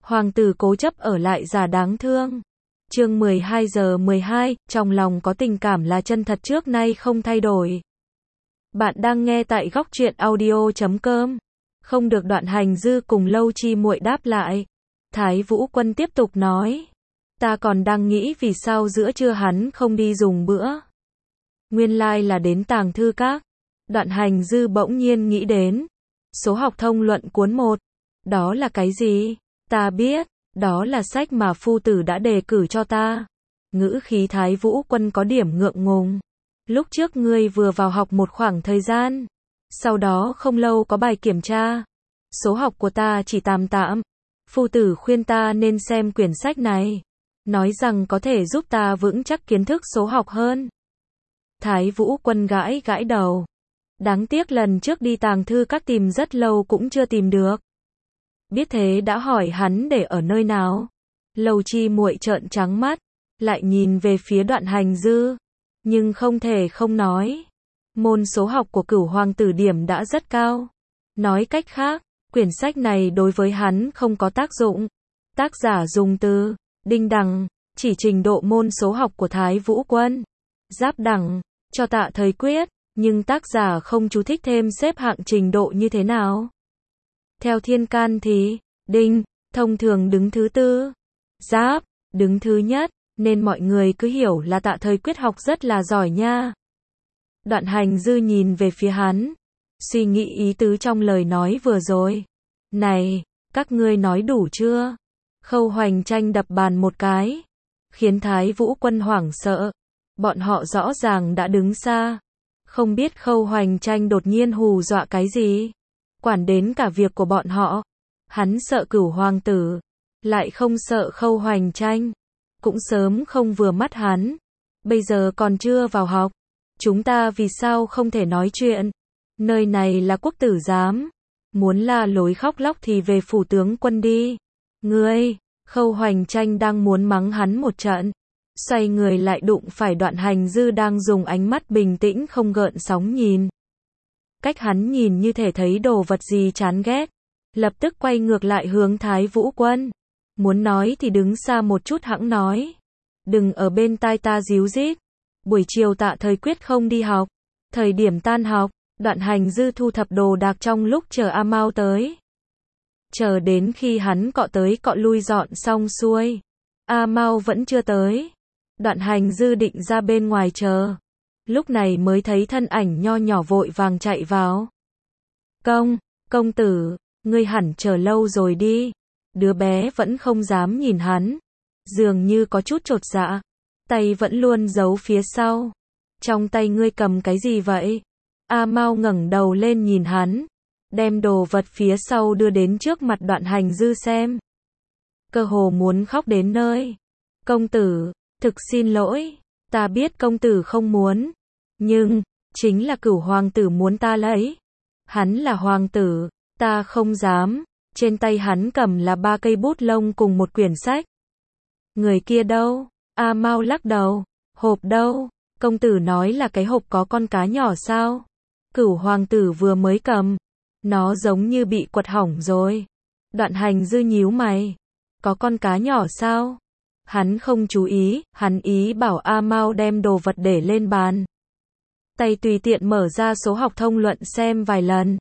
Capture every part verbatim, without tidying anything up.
Hoàng tử cố chấp ở lại giả đáng thương. Chương mười hai giờ mười hai, trong lòng có tình cảm là chân thật trước nay không thay đổi. Bạn đang nghe tại góc truyện audio chấm com. Không được Đoạn Hành Dư cùng Lâu Chi Muội đáp lại. Thái Vũ Quân tiếp tục nói. Ta còn đang nghĩ vì sao giữa trưa hắn không đi dùng bữa. Nguyên lai là đến tàng thư các. Đoạn Hành Dư bỗng nhiên nghĩ đến. Số học thông luận cuốn một. Đó là cái gì? Ta biết, đó là sách mà phu tử đã đề cử cho ta. Ngữ khí Thái Vũ Quân có điểm ngượng ngùng. Lúc trước ngươi vừa vào học một khoảng thời gian. Sau đó không lâu có bài kiểm tra. Số học của ta chỉ tạm tạm. Phu tử khuyên ta nên xem quyển sách này. Nói rằng có thể giúp ta vững chắc kiến thức số học hơn. Thái Vũ Quân gãi gãi đầu. Đáng tiếc lần trước đi tàng thư các tìm rất lâu cũng chưa tìm được. Biết thế đã hỏi hắn để ở nơi nào. Lâu Chi Muội trợn trắng mắt, lại nhìn về phía Đoạn Hành Dư, nhưng không thể không nói. Môn số học của Cửu Hoàng tử điểm đã rất cao. Nói cách khác, quyển sách này đối với hắn không có tác dụng. Tác giả dùng từ đinh đẳng, chỉ trình độ môn số học của Thái Vũ Quân. Giáp đẳng, cho Tạ Thời Quyết, nhưng tác giả không chú thích thêm xếp hạng trình độ như thế nào. Theo thiên can thì, đinh, thông thường đứng thứ tư, giáp, đứng thứ nhất, nên mọi người cứ hiểu là Tạ Thời Quyết học rất là giỏi nha. Đoạn Hành Dư nhìn về phía hắn, suy nghĩ ý tứ trong lời nói vừa rồi. Này, các ngươi nói đủ chưa? Khâu Hoành Tranh đập bàn một cái, khiến Thái Vũ Quân hoảng sợ. Bọn họ rõ ràng đã đứng xa, không biết Khâu Hoành Tranh đột nhiên hù dọa cái gì. Quản đến cả việc của bọn họ. Hắn sợ Cửu Hoàng tử, lại không sợ Khâu Hoành Tranh. Cũng sớm không vừa mắt hắn. Bây giờ còn chưa vào học. Chúng ta vì sao không thể nói chuyện? Nơi này là quốc tử giám. Muốn la lối khóc lóc thì về phủ tướng quân đi. Ngươi, Khâu Hoành Tranh đang muốn mắng hắn một trận. Xoay người lại đụng phải Đoạn Hành Dư đang dùng ánh mắt bình tĩnh không gợn sóng nhìn. Cách hắn nhìn như thể thấy đồ vật gì chán ghét. Lập tức quay ngược lại hướng Thái Vũ Quân. Muốn nói thì đứng xa một chút hẵng nói. Đừng ở bên tai ta díu dít. Buổi chiều Tạ Thời Quyết không đi học. Thời điểm tan học, Đoạn Hành Dư thu thập đồ đạc trong lúc chờ A Mao tới. Chờ đến khi hắn cọ tới cọ lui dọn xong xuôi. A Mao vẫn chưa tới. Đoạn Hành Dư định ra bên ngoài chờ. Lúc này mới thấy thân ảnh nho nhỏ vội vàng chạy vào. Công, công tử, ngươi hẳn chờ lâu rồi đi. Đứa bé vẫn không dám nhìn hắn. Dường như có chút chột dạ. Tay vẫn luôn giấu phía sau. Trong tay ngươi cầm cái gì vậy? A Mao ngẩng đầu lên nhìn hắn. Đem đồ vật phía sau đưa đến trước mặt Đoạn Hành Dư xem. Cơ hồ muốn khóc đến nơi. Công tử, thực xin lỗi. Ta biết công tử không muốn. Nhưng, chính là Cửu Hoàng tử muốn ta lấy. Hắn là hoàng tử, ta không dám. Trên tay hắn cầm là ba cây bút lông cùng một quyển sách. Người kia đâu? A Mao lắc đầu. Hộp đâu? Công tử nói là cái hộp có con cá nhỏ sao? Cửu Hoàng tử vừa mới cầm. Nó giống như bị quật hỏng rồi. Đoạn Hành Dư nhíu mày. Có con cá nhỏ sao? Hắn không chú ý, hắn ý bảo A Mao đem đồ vật để lên bàn. Tay tùy tiện mở ra số học thông luận xem vài lần.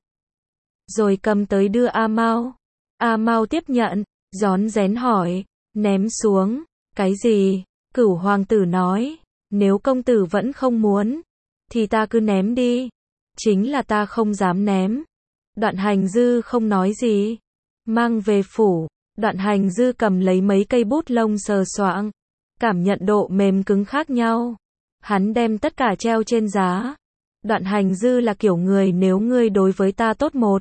Rồi cầm tới đưa A Mao. A Mao tiếp nhận, rón rén hỏi, ném xuống. Cái gì? Cửu Hoàng tử nói, nếu công tử vẫn không muốn, thì ta cứ ném đi. Chính là ta không dám ném. Đoạn Hành Dư không nói gì. Mang về phủ. Đoạn Hành Dư cầm lấy mấy cây bút lông sờ soạng. Cảm nhận độ mềm cứng khác nhau. Hắn đem tất cả treo trên giá. Đoạn Hành Dư là kiểu người nếu ngươi đối với ta tốt một,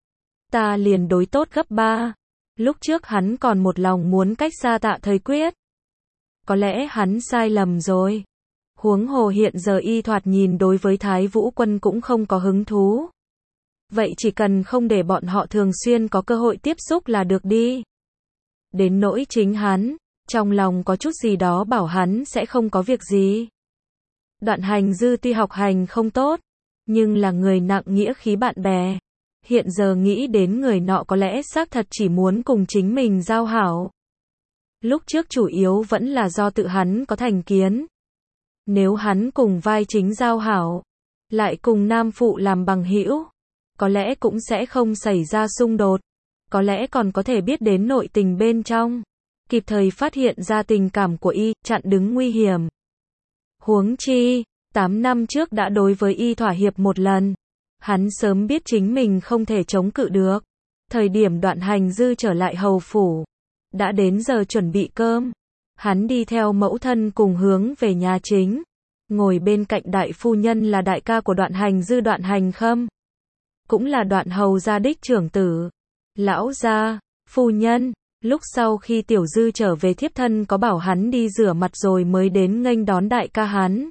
ta liền đối tốt gấp ba. Lúc trước hắn còn một lòng muốn cách xa Tạ Thời Quyết. Có lẽ hắn sai lầm rồi. Huống hồ hiện giờ y thoạt nhìn đối với Thái Vũ Quân cũng không có hứng thú. Vậy chỉ cần không để bọn họ thường xuyên có cơ hội tiếp xúc là được đi. Đến nỗi chính hắn, trong lòng có chút gì đó bảo hắn sẽ không có việc gì. Đoạn Hành Dư tuy học hành không tốt, nhưng là người nặng nghĩa khí bạn bè. Hiện giờ nghĩ đến người nọ có lẽ xác thật chỉ muốn cùng chính mình giao hảo. Lúc trước chủ yếu vẫn là do tự hắn có thành kiến. Nếu hắn cùng vai chính giao hảo, lại cùng nam phụ làm bằng hữu, có lẽ cũng sẽ không xảy ra xung đột, có lẽ còn có thể biết đến nội tình bên trong, kịp thời phát hiện ra tình cảm của y, chặn đứng nguy hiểm. Huống chi, tám năm trước đã đối với y thỏa hiệp một lần, hắn sớm biết chính mình không thể chống cự được. Thời điểm Đoạn Hành Dư trở lại hầu phủ, đã đến giờ chuẩn bị cơm, hắn đi theo mẫu thân cùng hướng về nhà chính, ngồi bên cạnh đại phu nhân là đại ca của Đoạn Hành Dư Đoạn Hành Khâm, cũng là Đoạn hầu gia đích trưởng tử. Lão gia, phu nhân, lúc sau khi Tiểu Dư trở về thiếp thân có bảo hắn đi rửa mặt rồi mới đến nghênh đón đại ca hắn.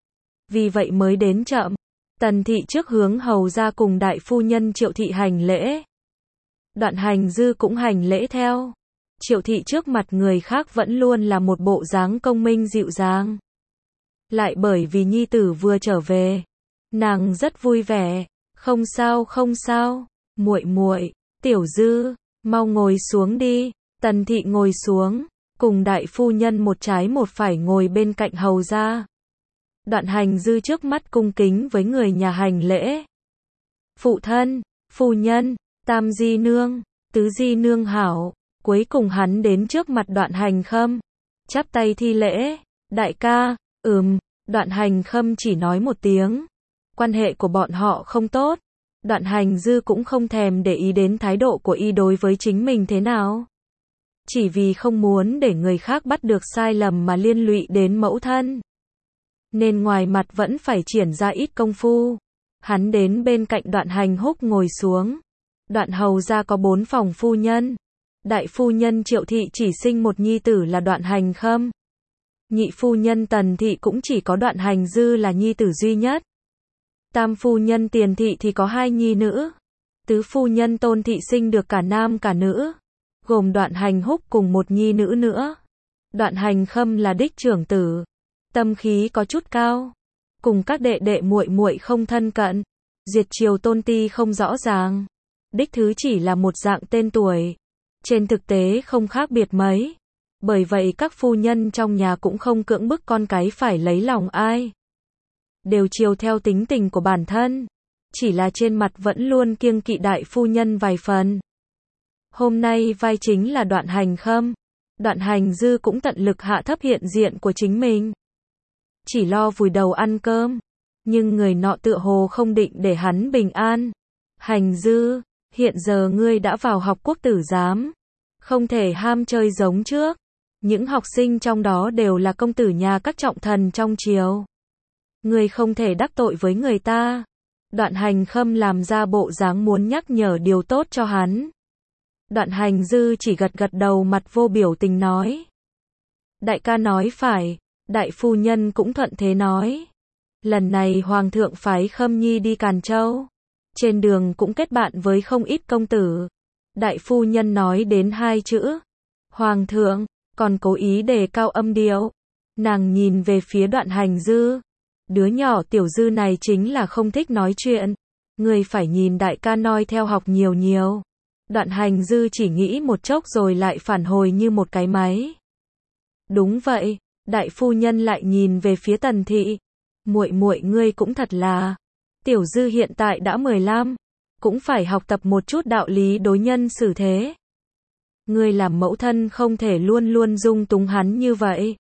Vì vậy mới đến chậm. Tần thị trước hướng hầu gia cùng đại phu nhân Triệu thị hành lễ. Đoạn Hành Dư cũng hành lễ theo. Triệu thị trước mặt người khác vẫn luôn là một bộ dáng công minh dịu dàng. Lại bởi vì nhi tử vừa trở về, nàng rất vui vẻ. Không sao không sao, muội muội, Tiểu Dư, mau ngồi xuống đi. Tần thị ngồi xuống, cùng đại phu nhân một trái một phải ngồi bên cạnh hầu gia. Đoạn Hành Dư trước mắt cung kính với người nhà hành lễ. Phụ thân, phu nhân, tam di nương, tứ di nương hảo. Cuối cùng hắn đến trước mặt Đoạn Hành Khâm, chắp tay thi lễ. Đại ca, ừm. Đoạn Hành Khâm chỉ nói một tiếng. Quan hệ của bọn họ không tốt. Đoạn Hành Dư cũng không thèm để ý đến thái độ của y đối với chính mình thế nào. Chỉ vì không muốn để người khác bắt được sai lầm mà liên lụy đến mẫu thân, nên ngoài mặt vẫn phải triển ra ít công phu. Hắn đến bên cạnh Đoạn Hành Húc ngồi xuống. Đoạn hầu gia có bốn phòng phu nhân. Đại phu nhân Triệu thị chỉ sinh một nhi tử là Đoạn Hành Khâm. Nhị phu nhân Tần thị cũng chỉ có Đoạn Hành Dư là nhi tử duy nhất. Tam phu nhân Tiền thị thì có hai nhi nữ. Tứ phu nhân Tôn thị sinh được cả nam cả nữ, gồm Đoạn Hành Húc cùng một nhi nữ nữa. Đoạn Hành Khâm là đích trưởng tử, tâm khí có chút cao, cùng các đệ đệ muội muội không thân cận, diệt triều tôn ti không rõ ràng. Đích thứ chỉ là một dạng tên tuổi, trên thực tế không khác biệt mấy. Bởi vậy các phu nhân trong nhà cũng không cưỡng bức con cái phải lấy lòng ai, đều chiều theo tính tình của bản thân, chỉ là trên mặt vẫn luôn kiêng kỵ đại phu nhân vài phần. Hôm nay vai chính là Đoạn Hành Khâm. Đoạn Hành Dư cũng tận lực hạ thấp hiện diện của chính mình, chỉ lo vùi đầu ăn cơm, nhưng người nọ tựa hồ không định để hắn bình an. Hành Dư, hiện giờ ngươi đã vào học quốc tử giám, không thể ham chơi giống trước. Những học sinh trong đó đều là công tử nhà các trọng thần trong triều, ngươi không thể đắc tội với người ta. Đoạn Hành Khâm làm ra bộ dáng muốn nhắc nhở điều tốt cho hắn. Đoạn Hành Dư chỉ gật gật đầu, mặt vô biểu tình nói. Đại ca nói phải. Đại phu nhân cũng thuận thế nói. Lần này Hoàng thượng phái Khâm Nhi đi Càn Châu, trên đường cũng kết bạn với không ít công tử. Đại phu nhân nói đến hai chữ Hoàng thượng, còn cố ý đề cao âm điệu. Nàng nhìn về phía Đoạn Hành Dư. Đứa nhỏ Tiểu Dư này chính là không thích nói chuyện. Người phải nhìn đại ca noi theo học nhiều nhiều. Đoạn Hành Dư chỉ nghĩ một chốc rồi lại phản hồi như một cái máy. Đúng vậy. Đại phu nhân lại nhìn về phía Tần thị. Muội muội ngươi cũng thật là. Tiểu Dư hiện tại đã mười lăm, cũng phải học tập một chút đạo lý đối nhân xử thế. Ngươi làm mẫu thân không thể luôn luôn dung túng hắn như vậy.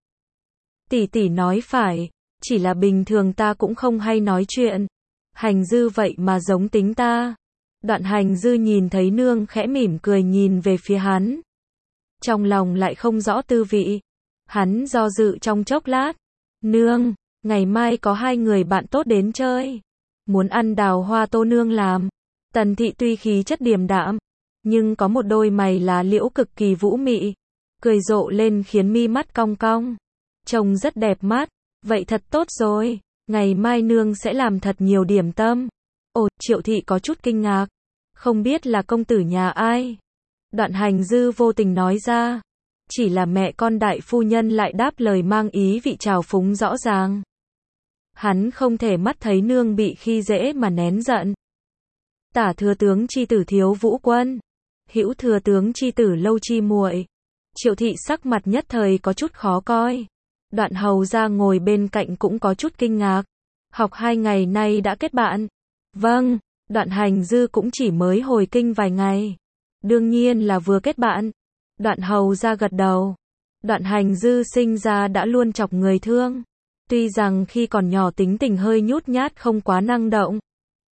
Tỷ tỷ nói phải, chỉ là bình thường ta cũng không hay nói chuyện. Hành Dư vậy mà giống tính ta. Đoạn Hành Dư nhìn thấy nương khẽ mỉm cười nhìn về phía hắn, trong lòng lại không rõ tư vị. Hắn do dự trong chốc lát. Nương, ngày mai có hai người bạn tốt đến chơi, muốn ăn đào hoa tô nương làm. Tần thị tuy khí chất điềm đạm, nhưng có một đôi mày lá liễu cực kỳ vũ mị, cười rộ lên khiến mi mắt cong cong, trông rất đẹp mắt. Vậy thật tốt rồi, ngày mai nương sẽ làm thật nhiều điểm tâm. Ồ, Triệu thị có chút kinh ngạc, không biết là công tử nhà ai. Đoạn Hành Dư vô tình nói ra, chỉ là mẹ con đại phu nhân lại đáp lời mang ý vị trào phúng rõ ràng. Hắn không thể mắt thấy nương bị khi dễ mà nén giận. Tả thừa tướng chi tử Thiếu Vũ Quân, hữu thừa tướng chi tử Lâu Chi Muội. Triệu thị sắc mặt nhất thời có chút khó coi. Đoạn hầu ra ngồi bên cạnh cũng có chút kinh ngạc. Học hai ngày nay đã kết bạn. Vâng, Đoạn Hành Dư cũng chỉ mới hồi kinh vài ngày. Đương nhiên là vừa kết bạn. Đoạn hầu ra gật đầu. Đoạn Hành Dư sinh ra đã luôn chọc người thương. Tuy rằng khi còn nhỏ tính tình hơi nhút nhát không quá năng động,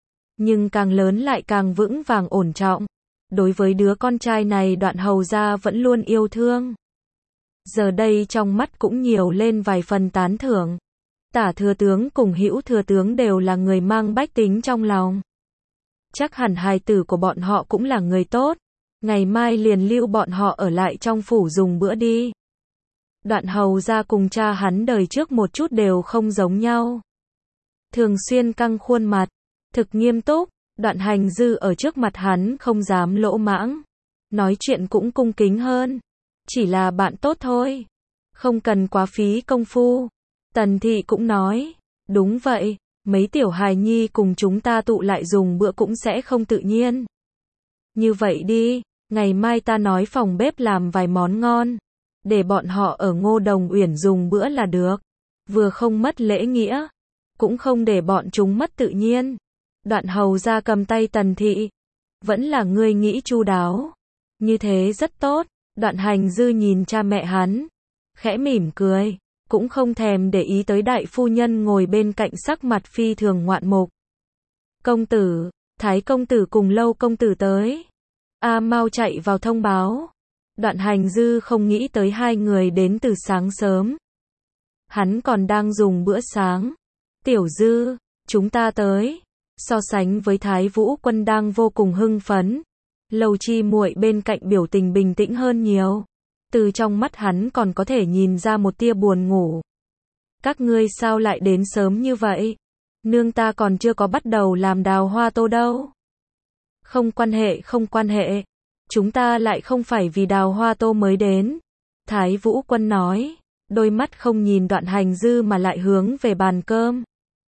nhưng càng lớn lại càng vững vàng ổn trọng. Đối với đứa con trai này Đoạn hầu ra vẫn luôn yêu thương. Giờ đây trong mắt cũng nhiều lên vài phần tán thưởng. Tả thừa tướng cùng hữu thừa tướng đều là người mang bách tính trong lòng. Chắc hẳn hài tử của bọn họ cũng là người tốt. Ngày mai liền lưu bọn họ ở lại trong phủ dùng bữa đi. Đoạn hầu ra cùng cha hắn đời trước một chút đều không giống nhau. Thường xuyên căng khuôn mặt, thực nghiêm túc. Đoạn Hành Dư ở trước mặt hắn không dám lỗ mãng. Nói chuyện cũng cung kính hơn. Chỉ là bạn tốt thôi. Không cần quá phí công phu. Tần thị cũng nói. Đúng vậy, mấy tiểu hài nhi cùng chúng ta tụ lại dùng bữa cũng sẽ không tự nhiên. Như vậy đi, ngày mai ta nói phòng bếp làm vài món ngon. Để bọn họ ở Ngô Đồng Uyển dùng bữa là được. Vừa không mất lễ nghĩa, cũng không để bọn chúng mất tự nhiên. Đoạn hầu ra cầm tay Tần thị. Vẫn là ngươi nghĩ chu đáo. Như thế rất tốt. Đoạn Hành Dư nhìn cha mẹ hắn. Khẽ mỉm cười. Cũng không thèm để ý tới đại phu nhân ngồi bên cạnh sắc mặt phi thường ngoạn mục. Công tử, Thái công tử cùng Lâu công tử tới. A mau chạy vào thông báo. Đoạn Hành Dư không nghĩ tới hai người đến từ sáng sớm. Hắn còn đang dùng bữa sáng. Tiểu Dư, chúng ta tới. So sánh với Thái Vũ Quân đang vô cùng hưng phấn, Lâu Chi Muội bên cạnh biểu tình bình tĩnh hơn nhiều. Từ trong mắt hắn còn có thể nhìn ra một tia buồn ngủ. Các ngươi sao lại đến sớm như vậy? Nương ta còn chưa có bắt đầu làm đào hoa tô đâu. Không quan hệ, không quan hệ. Chúng ta lại không phải vì đào hoa tô mới đến. Thái Vũ Quân nói, đôi mắt không nhìn Đoạn Hành Dư mà lại hướng về bàn cơm.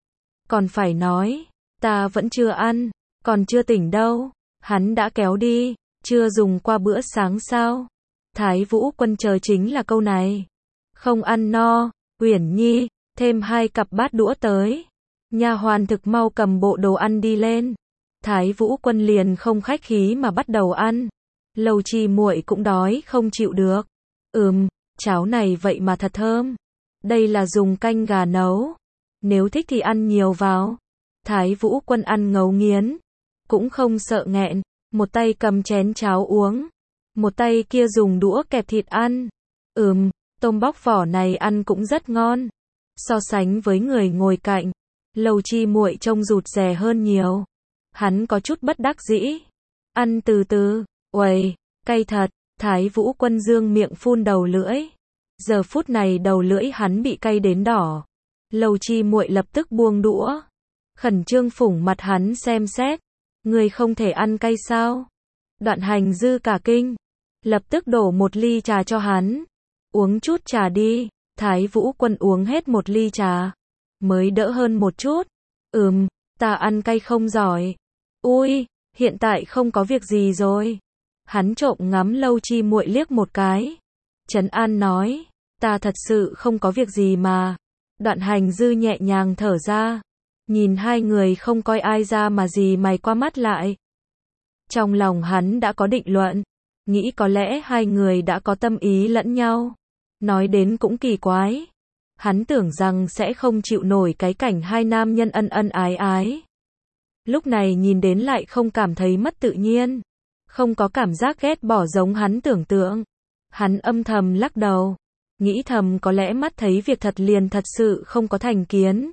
Còn phải nói, ta vẫn chưa ăn, còn chưa tỉnh đâu. Hắn đã kéo đi, chưa dùng qua bữa sáng sao? Thái Vũ Quân chờ chính là câu này. Không ăn no, Uyển Nhi, thêm hai cặp bát đũa tới. Nha hoàn thực mau cầm bộ đồ ăn đi lên. Thái Vũ Quân liền không khách khí mà bắt đầu ăn. Lâu Chi Muội cũng đói không chịu được. Ừm, cháo này vậy mà thật thơm. Đây là dùng canh gà nấu. Nếu thích thì ăn nhiều vào. Thái Vũ Quân ăn ngấu nghiến. Cũng không sợ nghẹn. Một tay cầm chén cháo uống. Một tay kia dùng đũa kẹp thịt ăn. Ừm, tôm bóc vỏ này ăn cũng rất ngon. So sánh với người ngồi cạnh, Lâu Chi Muội trông rụt rè hơn nhiều. Hắn có chút bất đắc dĩ. Ăn từ từ, uầy, cay thật. Thái Vũ Quân dương miệng phun đầu lưỡi. Giờ phút này đầu lưỡi hắn bị cay đến đỏ. Lâu Chi Muội lập tức buông đũa. Khẩn trương phủng mặt hắn xem xét. Người không thể ăn cay sao? Đoạn Hành Dư cả kinh. Lập tức đổ một ly trà cho hắn. Uống chút trà đi. Thái Vũ Quân uống hết một ly trà. Mới đỡ hơn một chút. Ừm, ta ăn cay không giỏi. Ui, hiện tại không có việc gì rồi. Hắn trộm ngắm Lâu Chi Muội liếc một cái. Trấn an nói. Ta thật sự không có việc gì mà. Đoạn Hành Dư nhẹ nhàng thở ra. Nhìn hai người không coi ai ra mà gì mày qua mắt lại. Trong lòng hắn đã có định luận. Nghĩ có lẽ hai người đã có tâm ý lẫn nhau. Nói đến cũng kỳ quái. Hắn tưởng rằng sẽ không chịu nổi cái cảnh hai nam nhân ân ân ái ái. Lúc này nhìn đến lại không cảm thấy mất tự nhiên. Không có cảm giác ghét bỏ giống hắn tưởng tượng. Hắn âm thầm lắc đầu. Nghĩ thầm có lẽ mắt thấy việc thật liền thật sự không có thành kiến.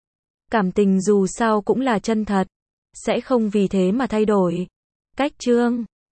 Cảm tình dù sao cũng là chân thật. Sẽ không vì thế mà thay đổi. Cách chương